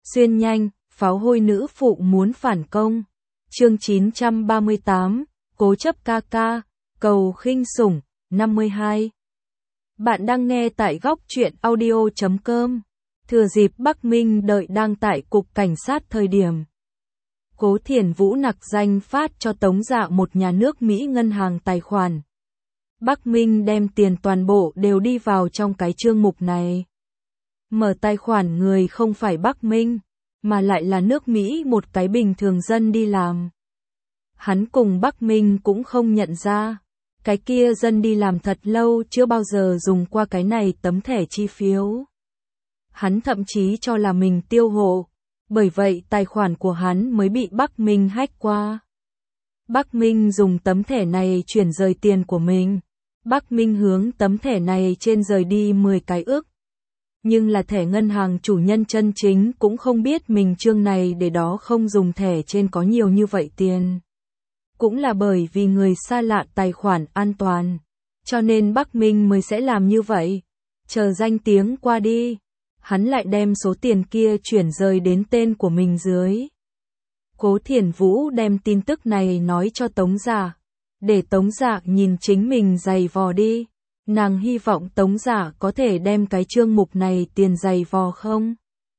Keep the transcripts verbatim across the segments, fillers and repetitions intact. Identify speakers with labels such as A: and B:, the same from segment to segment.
A: Xuyên nhanh, pháo hôi nữ phụ muốn phản công. Chương chín trăm ba mươi tám, cố chấp ca ca, cầu khinh sủng, năm mươi hai. Bạn đang nghe tại góc truyện audio chấm com. Thừa dịp Bắc Minh đợi đang tại cục cảnh sát thời điểm. Cố Thiển Vũ nặc danh phát cho Tống Dạ một nhà nước Mỹ ngân hàng tài khoản. Bắc Minh đem tiền toàn bộ đều đi vào trong cái chương mục này. Mở tài khoản người không phải Bắc Minh, mà lại là nước Mỹ một cái bình thường dân đi làm. Hắn cùng Bắc Minh cũng không nhận ra, cái kia dân đi làm thật lâu chưa bao giờ dùng qua cái này tấm thẻ chi phiếu. Hắn thậm chí cho là mình tiêu hộ, bởi vậy tài khoản của hắn mới bị Bắc Minh hack qua. Bắc Minh dùng tấm thẻ này chuyển rời tiền của mình. Bắc Minh hướng tấm thẻ này trên rời đi mười cái ức. Nhưng là thẻ ngân hàng chủ nhân chân chính cũng không biết mình chương này để đó không dùng thẻ trên có nhiều như vậy tiền. Cũng là bởi vì người xa lạ tài khoản an toàn, cho nên Bắc Minh mới sẽ làm như vậy. Chờ danh tiếng qua đi, hắn lại đem số tiền kia chuyển rời đến tên của mình dưới. Cố Thiển Vũ đem tin tức này nói cho Tống Dạ, để Tống Dạ nhìn chính mình giày vò đi. Nàng hy vọng Tống Dạ có thể đem cái chương mục này tiền giày vò không?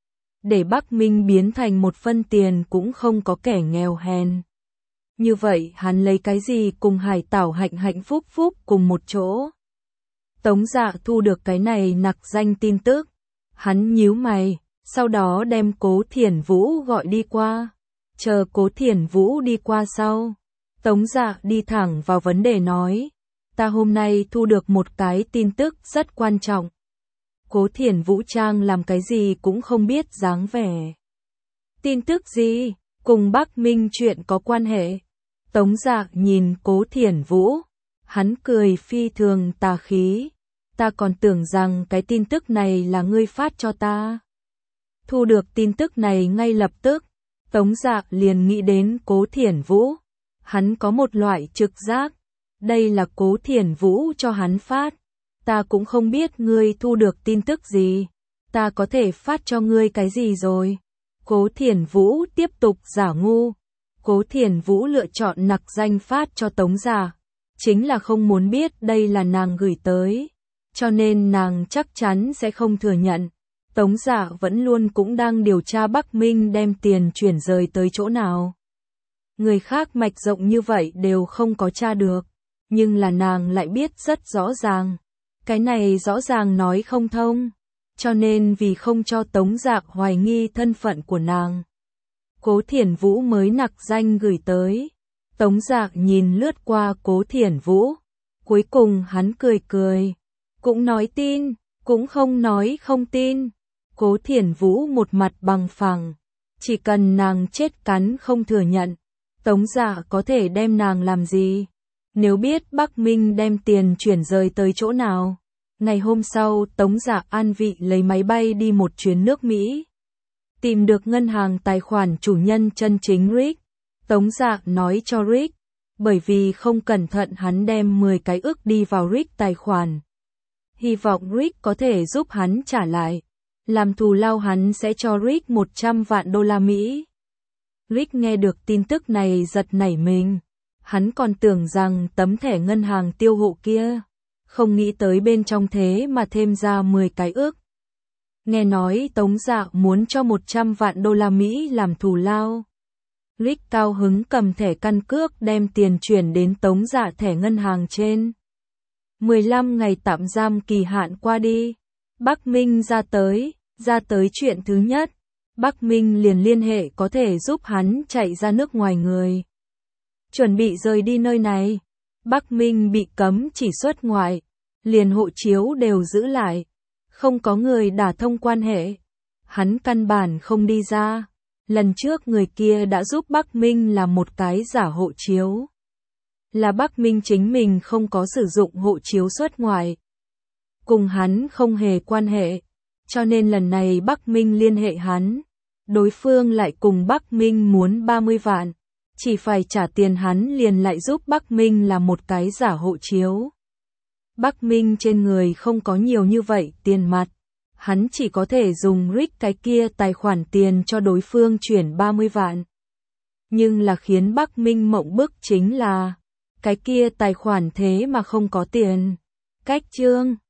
A: Để Bắc Minh biến thành một phân tiền cũng không có kẻ nghèo hèn. Như vậy hắn lấy cái gì cùng Hải Tảo hạnh hạnh phúc phúc cùng một chỗ? Tống Dạ thu được cái này nặc danh tin tức. Hắn nhíu mày, sau đó đem Cố Thiển Vũ gọi đi qua. Chờ Cố Thiển Vũ đi qua sau, Tống Dạ đi thẳng vào vấn đề nói. Ta hôm nay thu được một cái tin tức rất quan trọng. Cố Thiển Vũ trang làm cái gì cũng không biết dáng vẻ. Tin tức gì? Cùng Bắc Minh chuyện có quan hệ. Tống Dạ nhìn Cố Thiển Vũ. Hắn cười phi thường tà khí. Ta còn tưởng rằng cái tin tức này là ngươi phát cho ta. Thu được tin tức này ngay lập tức, Tống Dạ liền nghĩ đến Cố Thiển Vũ. Hắn có một loại trực giác. Đây là Cố Thiển Vũ cho hắn phát. Ta cũng không biết ngươi thu được tin tức gì. Ta có thể phát cho ngươi cái gì rồi. Cố Thiển Vũ tiếp tục giả ngu. Cố Thiển Vũ lựa chọn nặc danh phát cho Tống Dạ. Chính là không muốn biết đây là nàng gửi tới. Cho nên nàng chắc chắn sẽ không thừa nhận. Tống Dạ vẫn luôn cũng đang điều tra Bắc Minh đem tiền chuyển rời tới chỗ nào. Người khác mạch rộng như vậy đều không có tra được. Nhưng là nàng lại biết rất rõ ràng. Cái này rõ ràng nói không thông. Cho nên vì không cho Tống Dạ hoài nghi thân phận của nàng, Cố Thiển Vũ mới nặc danh gửi tới. Tống Dạ nhìn lướt qua Cố Thiển Vũ. Cuối cùng hắn cười cười. Cũng nói tin, cũng không nói không tin. Cố Thiển Vũ một mặt bằng phẳng. Chỉ cần nàng chết cắn không thừa nhận, Tống Dạ có thể đem nàng làm gì? Nếu biết Bắc Minh đem tiền chuyển rời tới chỗ nào. Ngày hôm sau Tống Dạ an vị lấy máy bay đi một chuyến nước Mỹ. Tìm được ngân hàng tài khoản chủ nhân chân chính Rick. Tống Dạ nói cho Rick. Bởi vì không cẩn thận hắn đem mười cái ức đi vào Rick tài khoản. Hy vọng Rick có thể giúp hắn trả lại. Làm thù lao hắn sẽ cho Rick một trăm vạn đô la Mỹ. Rick nghe được tin tức này giật nảy mình. Hắn còn tưởng rằng tấm thẻ ngân hàng tiêu hộ kia. Không nghĩ tới bên trong thế mà thêm ra mười cái ức. Nghe nói Tống Dạ muốn cho một trăm vạn đô la Mỹ làm thù lao. Rick cao hứng cầm thẻ căn cước đem tiền chuyển đến Tống Dạ thẻ ngân hàng trên. mười lăm ngày tạm giam kỳ hạn qua đi. Bắc Minh ra tới, ra tới chuyện thứ nhất. Bắc Minh liền liên hệ có thể giúp hắn chạy ra nước ngoài người. Chuẩn bị rời đi nơi này. Bắc Minh bị cấm chỉ xuất ngoại. Liền hộ chiếu đều giữ lại. Không có người đả thông quan hệ. Hắn căn bản không đi ra. Lần trước người kia đã giúp Bắc Minh làm một cái giả hộ chiếu. Là Bắc Minh chính mình không có sử dụng hộ chiếu xuất ngoại. Cùng hắn không hề quan hệ. Cho nên lần này Bắc Minh liên hệ hắn. Đối phương lại cùng Bắc Minh muốn ba mươi vạn. Chỉ phải trả tiền hắn liền lại giúp Bắc Minh làm một cái giả hộ chiếu. Bắc Minh trên người không có nhiều như vậy tiền mặt. hắn chỉ có thể dùng Rick cái kia tài khoản tiền cho đối phương chuyển ba mươi vạn. Nhưng là khiến Bắc Minh mộng bức chính là, cái kia tài khoản thế mà không có tiền. Cách chương